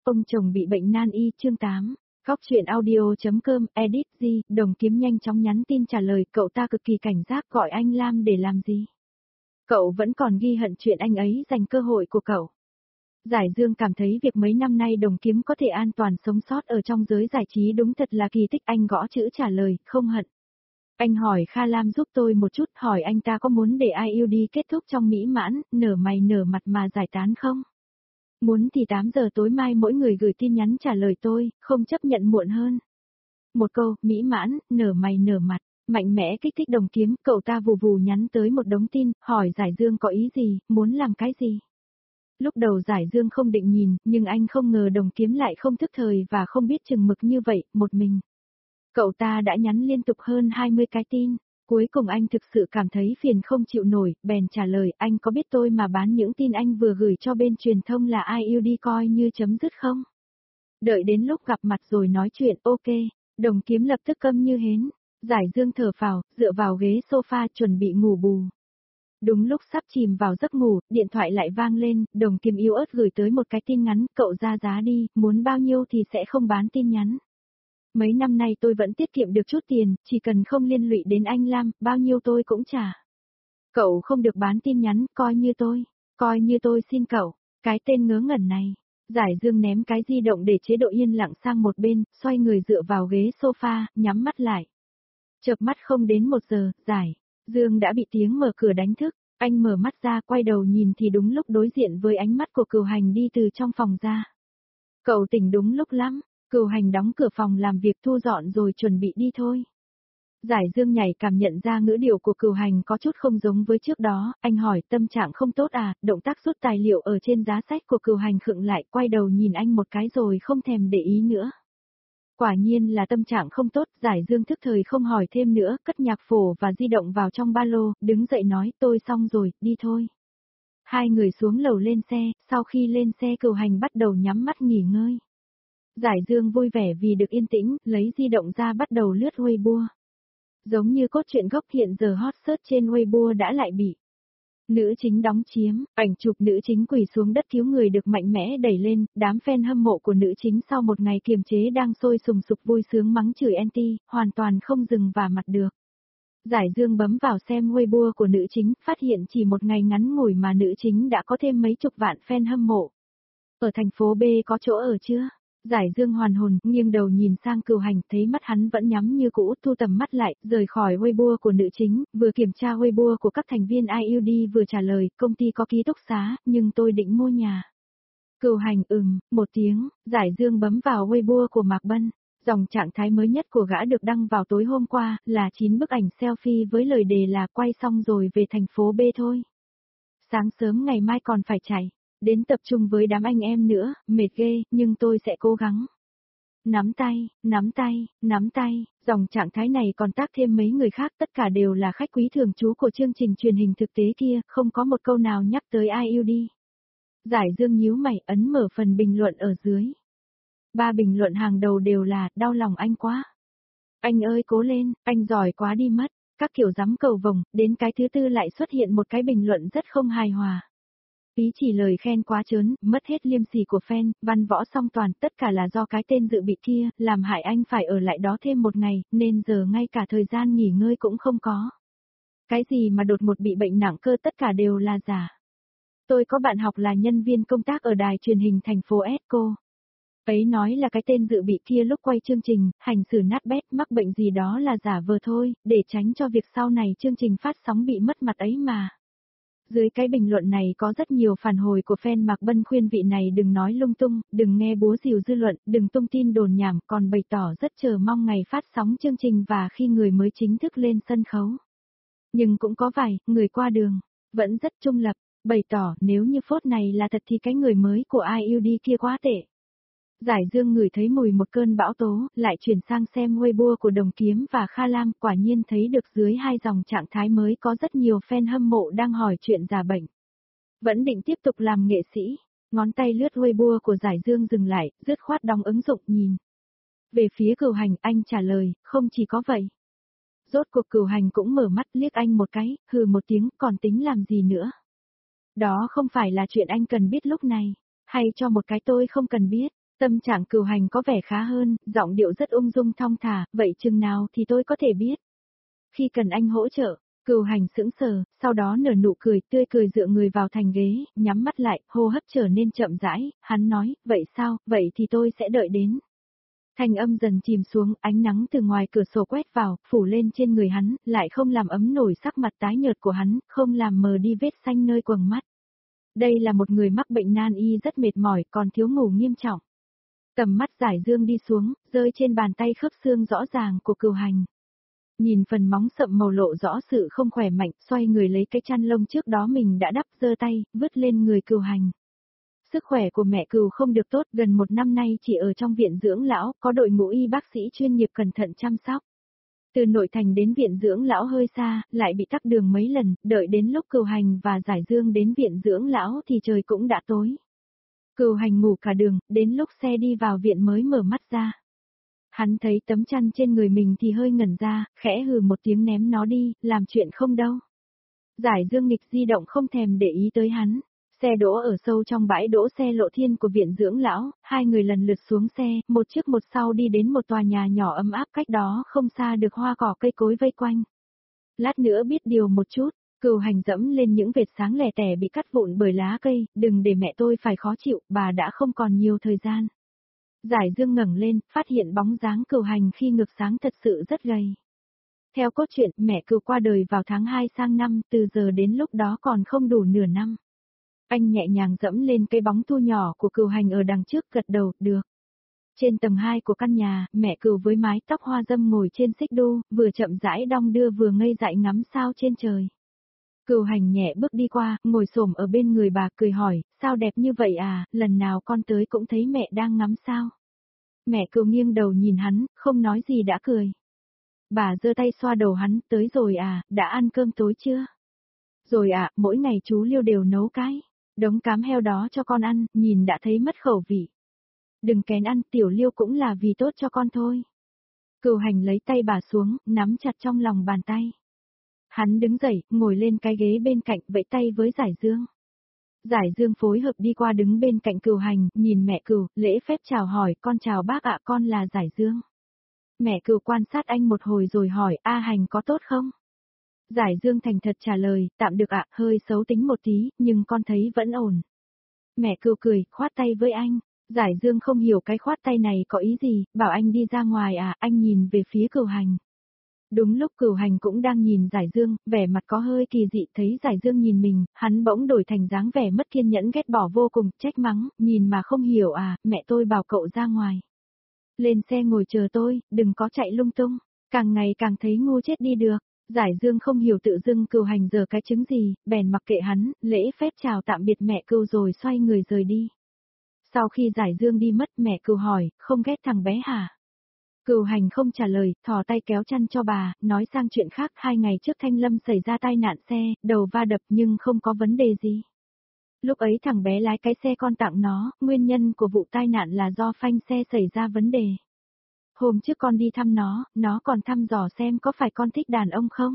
Ông chồng bị bệnh nan y chương 8. Góc truyện audio.com, edit G, Đồng Kiếm nhanh chóng nhắn tin trả lời cậu ta cực kỳ cảnh giác gọi anh Lam để làm gì. Cậu vẫn còn ghi hận chuyện anh ấy giành cơ hội của cậu. Giải Dương cảm thấy việc mấy năm nay Đồng Kiếm có thể an toàn sống sót ở trong giới giải trí đúng thật là kỳ tích. Anh gõ chữ trả lời, không hận. Anh hỏi Kha Lam giúp tôi một chút, hỏi anh ta có muốn để IUD kết thúc trong mỹ mãn, nở mày nở mặt mà giải tán không? Muốn thì 8 giờ tối mai mỗi người gửi tin nhắn trả lời tôi, không chấp nhận muộn hơn. Một câu, mỹ mãn, nở mày nở mặt, mạnh mẽ kích thích Đồng Kiếm, cậu ta vù vù nhắn tới một đống tin, hỏi Giải Dương có ý gì, muốn làm cái gì. Lúc đầu Giải Dương không định nhìn, nhưng anh không ngờ Đồng Kiếm lại không thức thời và không biết chừng mực như vậy, một mình. Cậu ta đã nhắn liên tục hơn 20 cái tin. Cuối cùng anh thực sự cảm thấy phiền không chịu nổi, bèn trả lời anh có biết tôi mà bán những tin anh vừa gửi cho bên truyền thông là IUD coi như chấm dứt không? Đợi đến lúc gặp mặt rồi nói chuyện, ok. Đồng Kiếm lập tức câm như hến. Giải Dương thở phào, dựa vào ghế sofa chuẩn bị ngủ bù. Đúng lúc sắp chìm vào giấc ngủ, điện thoại lại vang lên, Đồng Kiếm yếu ớt gửi tới một cái tin ngắn, cậu ra giá đi, muốn bao nhiêu thì sẽ không bán tin nhắn. Mấy năm nay tôi vẫn tiết kiệm được chút tiền, chỉ cần không liên lụy đến anh Lam, bao nhiêu tôi cũng trả. Cậu không được bán tin nhắn, coi như tôi xin cậu, cái tên ngớ ngẩn này. Giải Dương ném cái di động để chế độ yên lặng sang một bên, xoay người dựa vào ghế sofa, nhắm mắt lại. Chợp mắt không đến 1 giờ, Giải Dương đã bị tiếng mở cửa đánh thức, anh mở mắt ra quay đầu nhìn thì đúng lúc đối diện với ánh mắt của Cửu Hành đi từ trong phòng ra. Cậu tỉnh đúng lúc lắm. Cửu Hành đóng cửa phòng làm việc thu dọn rồi chuẩn bị đi thôi. Giải Dương nhảy cảm nhận ra ngữ điệu của Cửu Hành có chút không giống với trước đó, anh hỏi tâm trạng không tốt à, động tác rút tài liệu ở trên giá sách của Cửu Hành khựng lại quay đầu nhìn anh một cái rồi không thèm để ý nữa. Quả nhiên là tâm trạng không tốt, Giải Dương thức thời không hỏi thêm nữa, cất nhạc phổ và di động vào trong ba lô, đứng dậy nói tôi xong rồi, đi thôi. Hai người xuống lầu lên xe, sau khi lên xe Cửu Hành bắt đầu nhắm mắt nghỉ ngơi. Giải Dương vui vẻ vì được yên tĩnh, lấy di động ra bắt đầu lướt Weibo. Giống như cốt truyện gốc hiện giờ hot search trên Weibo đã lại bị nữ chính đóng chiếm, ảnh chụp nữ chính quỳ xuống đất cứu người được mạnh mẽ đẩy lên, đám fan hâm mộ của nữ chính sau một ngày kiềm chế đang sôi sùng sục vui sướng mắng chửi anti, hoàn toàn không dừng vả mặt được. Giải Dương bấm vào xem Weibo của nữ chính, phát hiện chỉ một ngày ngắn ngủi mà nữ chính đã có thêm mấy chục vạn fan hâm mộ. Ở thành phố B có chỗ ở chưa? Giải Dương hoàn hồn, nghiêng đầu nhìn sang Cửu Hành, thấy mắt hắn vẫn nhắm như cũ, thu tầm mắt lại, rời khỏi Weibo của nữ chính, vừa kiểm tra Weibo của các thành viên IUD vừa trả lời, công ty có ký túc xá, nhưng tôi định mua nhà. Cửu Hành một tiếng, Giải Dương bấm vào Weibo của Mạc Bân, dòng trạng thái mới nhất của gã được đăng vào tối hôm qua, là 9 bức ảnh selfie với lời đề là quay xong rồi về thành phố B thôi. Sáng sớm ngày mai còn phải chạy. Đến tập trung với đám anh em nữa, mệt ghê, nhưng tôi sẽ cố gắng. Nắm tay, nắm tay, nắm tay, dòng trạng thái này còn tác thêm mấy người khác tất cả đều là khách quý thường trú của chương trình truyền hình thực tế kia, không có một câu nào nhắc tới IUD. Giải Dương nhíu mày ấn mở phần bình luận ở dưới. 3 bình luận hàng đầu đều là, đau lòng anh quá. Anh ơi cố lên, anh giỏi quá đi mất, các kiểu dám cầu vồng, đến cái thứ tư lại xuất hiện một cái bình luận rất không hài hòa. Ý chỉ lời khen quá trớn, mất hết liêm sỉ của fan, văn võ song toàn, tất cả là do cái tên dự bị kia, làm hại anh phải ở lại đó thêm một ngày, nên giờ ngay cả thời gian nghỉ ngơi cũng không có. Cái gì mà đột ngột bị bệnh nặng cơ tất cả đều là giả. Tôi có bạn học là nhân viên công tác ở đài truyền hình thành phố Esco. Ấy nói là cái tên dự bị kia lúc quay chương trình, hành xử nát bét mắc bệnh gì đó là giả vờ thôi, để tránh cho việc sau này chương trình phát sóng bị mất mặt ấy mà. Dưới cái bình luận này có rất nhiều phản hồi của fan Mạc Bân khuyên vị này đừng nói lung tung, đừng nghe búa rìu dư luận, đừng tung tin đồn nhảm, còn bày tỏ rất chờ mong ngày phát sóng chương trình và khi người mới chính thức lên sân khấu. Nhưng cũng có vài người qua đường, vẫn rất trung lập, bày tỏ nếu như phốt này là thật thì cái người mới của IUD kia quá tệ. Giải Dương ngửi thấy mùi một cơn bão tố, lại chuyển sang xem Weibo của Đồng Kiếm và Kha Lam, quả nhiên thấy được dưới hai dòng trạng thái mới có rất nhiều fan hâm mộ đang hỏi chuyện già bệnh. Vẫn định tiếp tục làm nghệ sĩ, ngón tay lướt Weibo của Giải Dương dừng lại, dứt khoát đóng ứng dụng nhìn. Về phía Cửu Hành, anh trả lời, không chỉ có vậy. Rốt cuộc Cửu Hành cũng mở mắt liếc anh một cái, hừ một tiếng, còn tính làm gì nữa. Đó không phải là chuyện anh cần biết lúc này, hay cho một cái tôi không cần biết. Tâm trạng Cửu Hành có vẻ khá hơn, giọng điệu rất ung dung thong thả, vậy chừng nào thì tôi có thể biết. Khi cần anh hỗ trợ, Cửu Hành sững sờ, sau đó nở nụ cười tươi cười dựa người vào thành ghế, nhắm mắt lại, hô hấp trở nên chậm rãi, hắn nói, vậy sao, vậy thì tôi sẽ đợi đến. Thanh âm dần chìm xuống, ánh nắng từ ngoài cửa sổ quét vào, phủ lên trên người hắn, lại không làm ấm nổi sắc mặt tái nhợt của hắn, không làm mờ đi vết xanh nơi quầng mắt. Đây là một người mắc bệnh nan y rất mệt mỏi, còn thiếu ngủ nghiêm trọng. Tầm mắt Giải Dương đi xuống, rơi trên bàn tay khớp xương rõ ràng của Cửu Hành. Nhìn phần móng sậm màu lộ rõ sự không khỏe mạnh, xoay người lấy cái chăn lông trước đó mình đã đắp, giơ tay, vứt lên người Cửu Hành. Sức khỏe của mẹ Cửu không được tốt, gần 1 năm nay chỉ ở trong viện dưỡng lão, có đội ngũ y bác sĩ chuyên nghiệp cẩn thận chăm sóc. Từ nội thành đến viện dưỡng lão hơi xa, lại bị tắc đường mấy lần, đợi đến lúc Cửu Hành và Giải Dương đến viện dưỡng lão thì trời cũng đã tối. Cửu Hành ngủ cả đường, đến lúc xe đi vào viện mới mở mắt ra. Hắn thấy tấm chăn trên người mình thì hơi ngẩn ra, khẽ hừ một tiếng ném nó đi, làm chuyện không đâu. Giải Dương nghịch di động không thèm để ý tới hắn. Xe đỗ ở sâu trong bãi đỗ xe lộ thiên của viện dưỡng lão, hai người lần lượt xuống xe, một trước một sau đi đến một tòa nhà nhỏ ấm áp cách đó không xa được hoa cỏ cây cối vây quanh. Lát nữa biết điều một chút, Cửu Hành dẫm lên những vệt sáng lẻ tẻ bị cắt vụn bởi lá cây, đừng để mẹ tôi phải khó chịu, bà đã không còn nhiều thời gian. Giải Dương ngẩng lên, phát hiện bóng dáng Cửu Hành khi ngược sáng thật sự rất gầy. Theo cốt truyện, mẹ Cửu qua đời vào tháng 2 sang năm, từ giờ đến lúc đó còn không đủ nửa năm. Anh nhẹ nhàng dẫm lên cây bóng thu nhỏ của Cửu Hành ở đằng trước, gật đầu, được. Trên tầng 2 của căn nhà, mẹ Cửu với mái tóc hoa dâm ngồi trên xích đu, vừa chậm rãi đong đưa vừa ngây dại ngắm sao trên trời. Cửu Hành nhẹ bước đi qua, ngồi xổm ở bên người bà cười hỏi, sao đẹp như vậy à, lần nào con tới cũng thấy mẹ đang ngắm sao. Mẹ Cửu nghiêng đầu nhìn hắn, không nói gì đã cười. Bà giơ tay xoa đầu hắn, tới rồi à, đã ăn cơm tối chưa? Rồi ạ, mỗi ngày chú Liêu đều nấu cái đống cám heo đó cho con ăn, nhìn đã thấy mất khẩu vị. Đừng kén ăn, tiểu Liêu cũng là vì tốt cho con thôi. Cửu Hành lấy tay bà xuống, nắm chặt trong lòng bàn tay. Hắn đứng dậy, ngồi lên cái ghế bên cạnh, vẫy tay với Giải Dương. Giải Dương phối hợp đi qua đứng bên cạnh Cửu Hành, nhìn mẹ Cửu, lễ phép chào hỏi, con chào bác ạ, con là Giải Dương. Mẹ Cửu quan sát anh một hồi rồi hỏi, A Hành có tốt không? Giải Dương thành thật trả lời, tạm được ạ, hơi xấu tính một tí, nhưng con thấy vẫn ổn. Mẹ Cửu cười, khoát tay với anh. Giải Dương không hiểu cái khoát tay này có ý gì, bảo anh đi ra ngoài à, anh nhìn về phía Cửu Hành. Đúng lúc Cửu Hành cũng đang nhìn Giải Dương, vẻ mặt có hơi kỳ dị, thấy Giải Dương nhìn mình, hắn bỗng đổi thành dáng vẻ mất kiên nhẫn ghét bỏ vô cùng, trách mắng, nhìn mà không hiểu à, mẹ tôi bảo cậu ra ngoài. Lên xe ngồi chờ tôi, đừng có chạy lung tung, càng ngày càng thấy ngu chết đi được. Giải Dương không hiểu tự dưng Cửu Hành giờ cái chứng gì, bèn mặc kệ hắn, lễ phép chào tạm biệt mẹ Cửu rồi xoay người rời đi. Sau khi Giải Dương đi mất, mẹ Cửu hỏi, không ghét thằng bé hả? Cửu Hành không trả lời, thò tay kéo chăn cho bà, nói sang chuyện khác, 2 ngày trước Thanh Lâm xảy ra tai nạn xe, đầu va đập nhưng không có vấn đề gì. Lúc ấy thằng bé lái cái xe con tặng nó, nguyên nhân của vụ tai nạn là do phanh xe xảy ra vấn đề. Hôm trước con đi thăm nó còn thăm dò xem có phải con thích đàn ông không?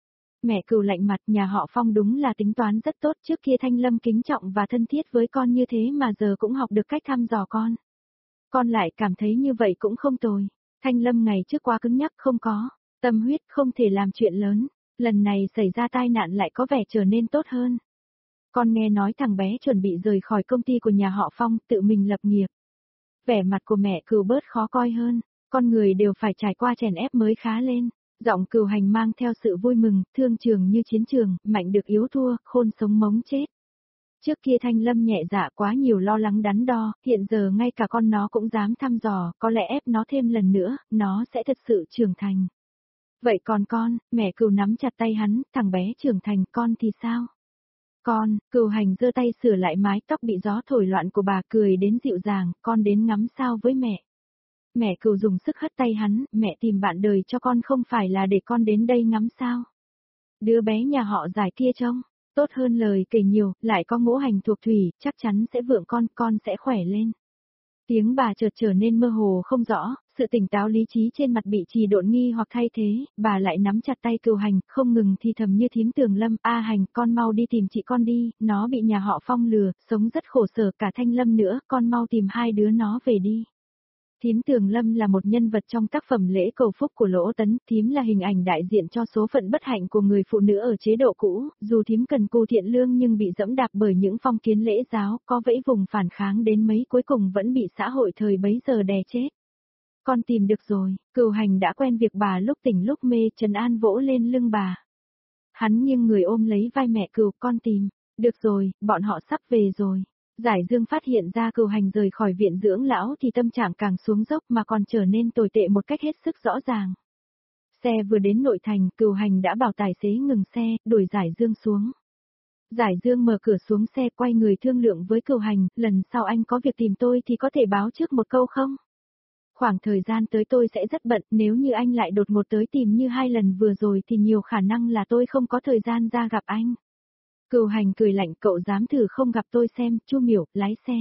Mẹ Cửu lạnh mặt, nhà họ Phong đúng là tính toán rất tốt, trước kia Thanh Lâm kính trọng và thân thiết với con như thế mà giờ cũng học được cách thăm dò con. Con lại cảm thấy như vậy cũng không tồi. Thanh Lâm ngày trước quá cứng nhắc, không có tâm huyết, không thể làm chuyện lớn. Lần này xảy ra tai nạn lại có vẻ trở nên tốt hơn. Con nghe nói thằng bé chuẩn bị rời khỏi công ty của nhà họ Phong, tự mình lập nghiệp. Vẻ mặt của mẹ Cửu bớt khó coi hơn, con người đều phải trải qua chèn ép mới khá lên. Giọng Cửu Hành mang theo sự vui mừng, thương trường như chiến trường, mạnh được yếu thua, khôn sống mống chết. Trước kia Thanh Lâm nhẹ dạ quá nhiều lo lắng đắn đo, hiện giờ ngay cả con nó cũng dám thăm dò, có lẽ ép nó thêm lần nữa, nó sẽ thật sự trưởng thành. Vậy còn con, mẹ Cửu nắm chặt tay hắn, thằng bé trưởng thành, con thì sao? Con, Cửu Hành giơ tay sửa lại mái tóc bị gió thổi loạn của bà, cười đến dịu dàng, con đến ngắm sao với mẹ. Mẹ Cửu dùng sức hất tay hắn, mẹ tìm bạn đời cho con không phải là để con đến đây ngắm sao. Đứa bé nhà họ Giải kia trông tốt hơn lời kể nhiều, lại có ngũ hành thuộc thủy, chắc chắn sẽ vượng con sẽ khỏe lên. Tiếng bà chợt trở nên mơ hồ không rõ, sự tỉnh táo lý trí trên mặt bị trì độn nghi hoặc thay thế, bà lại nắm chặt tay Cửu Hành, không ngừng thì thầm như thím Tường Lâm, "A Hành, con mau đi tìm chị con đi, nó bị nhà họ Phong lừa, sống rất khổ sở, cả Thanh Lâm nữa, con mau tìm hai đứa nó về đi." Thím Tường Lâm là một nhân vật trong tác phẩm Lễ Cầu Phúc của Lỗ Tấn, thím là hình ảnh đại diện cho số phận bất hạnh của người phụ nữ ở chế độ cũ, dù thím cần cù thiện lương nhưng bị dẫm đạp bởi những phong kiến lễ giáo, có vẫy vùng phản kháng đến mấy cuối cùng vẫn bị xã hội thời bấy giờ đè chết. Con tìm được rồi, Cửu Hành đã quen việc bà lúc tỉnh lúc mê, trấn an vỗ lên lưng bà. Hắn nghiêng người ôm lấy vai mẹ Cửu, con tìm, được rồi, bọn họ sắp về rồi. Giải Dương phát hiện ra Cửu Hành rời khỏi viện dưỡng lão thì tâm trạng càng xuống dốc mà còn trở nên tồi tệ một cách hết sức rõ ràng. Xe vừa đến nội thành, Cửu Hành đã bảo tài xế ngừng xe, đuổi Giải Dương xuống. Giải Dương mở cửa xuống xe quay người thương lượng với Cửu Hành, lần sau anh có việc tìm tôi thì có thể báo trước một câu không? Khoảng thời gian tới tôi sẽ rất bận, nếu như anh lại đột ngột tới tìm như hai lần vừa rồi thì nhiều khả năng là tôi không có thời gian ra gặp anh. Cửu Hành cười lạnh, cậu dám thử không gặp tôi xem, Chu Miểu, lái xe.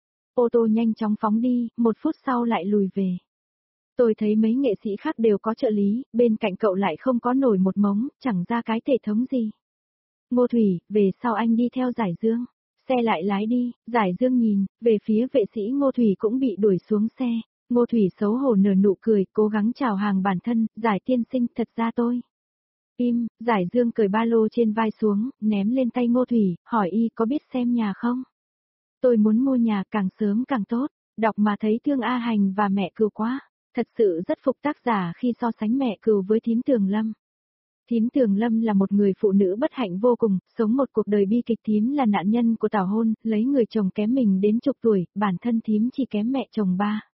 Ô tô nhanh chóng phóng đi, 1 phút sau lại lùi về. Tôi thấy mấy nghệ sĩ khác đều có trợ lý, bên cạnh cậu lại không có nổi một mống, chẳng ra cái thể thống gì. Ngô Thủy, về sau anh đi theo Giải Dương. Xe lại lái đi, Giải Dương nhìn, về phía vệ sĩ Ngô Thủy cũng bị đuổi xuống xe. Ngô Thủy xấu hổ nở nụ cười, cố gắng chào hàng bản thân, Giải tiên sinh, thật ra tôi. Im, Giải Dương cởi ba lô trên vai xuống, ném lên tay Ngô Thủy, hỏi y có biết xem nhà không? Tôi muốn mua nhà càng sớm càng tốt, đọc mà thấy thương A Hành và mẹ Cừu quá. Thật sự rất phục tác giả khi so sánh mẹ Cừu với thím Tường Lâm. Thím Tường Lâm là một người phụ nữ bất hạnh vô cùng, sống một cuộc đời bi kịch. Thím là nạn nhân của tảo hôn, lấy người chồng kém mình đến chục tuổi, bản thân thím chỉ kém mẹ chồng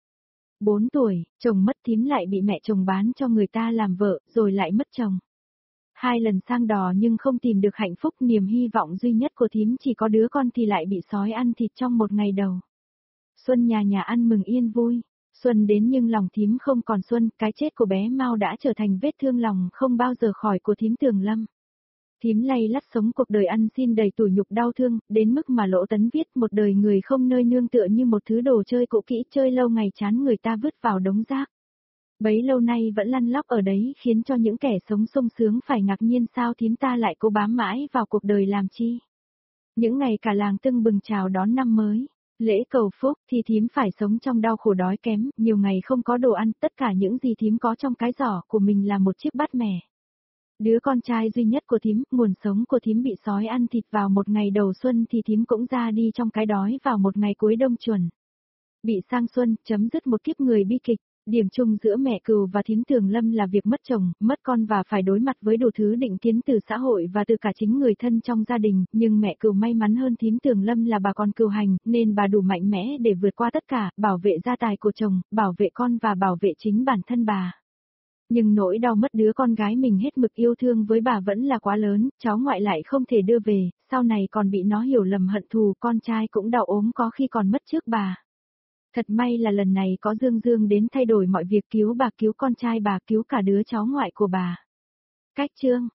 4 tuổi, chồng mất thím lại bị mẹ chồng bán cho người ta làm vợ, rồi lại mất chồng. 2 lần sang đò nhưng không tìm được hạnh phúc, niềm hy vọng duy nhất của thím chỉ có đứa con thì lại bị sói ăn thịt trong một ngày đầu. Xuân nhà nhà ăn mừng yên vui. Xuân đến nhưng lòng thím không còn xuân, cái chết của bé Mao đã trở thành vết thương lòng không bao giờ khỏi của thím Tường Lâm. Thím lay lắt sống cuộc đời ăn xin đầy tủi nhục đau thương, đến mức mà Lỗ Tấn viết một đời người không nơi nương tựa như một thứ đồ chơi cũ kỹ, chơi lâu ngày chán người ta vứt vào đống rác. Bấy lâu nay vẫn lăn lóc ở đấy khiến cho những kẻ sống sung sướng phải ngạc nhiên sao thím ta lại cố bám mãi vào cuộc đời làm chi. Những ngày cả làng tưng bừng chào đón năm mới, lễ cầu phúc thì thím phải sống trong đau khổ đói kém, nhiều ngày không có đồ ăn, tất cả những gì thím có trong cái giỏ của mình là một chiếc bát mè. Đứa con trai duy nhất của thím, nguồn sống của thím bị sói ăn thịt vào một ngày đầu xuân thì thím cũng ra đi trong cái đói vào một ngày cuối đông chuẩn. Bị sang xuân, chấm dứt một kiếp người bi kịch. Điểm chung giữa mẹ Cừu và thím Tường Lâm là việc mất chồng, mất con và phải đối mặt với đủ thứ định kiến từ xã hội và từ cả chính người thân trong gia đình, nhưng mẹ Cừu may mắn hơn thím Tường Lâm là bà con Cừu Hành, nên bà đủ mạnh mẽ để vượt qua tất cả, bảo vệ gia tài của chồng, bảo vệ con và bảo vệ chính bản thân bà. Nhưng nỗi đau mất đứa con gái mình hết mực yêu thương với bà vẫn là quá lớn, cháu ngoại lại không thể đưa về, sau này còn bị nó hiểu lầm hận thù, con trai cũng đau ốm có khi còn mất trước bà. Thật may là lần này có Dương Dương đến thay đổi mọi việc, cứu bà, cứu con trai bà, cứu cả đứa cháu ngoại của bà. Cách chương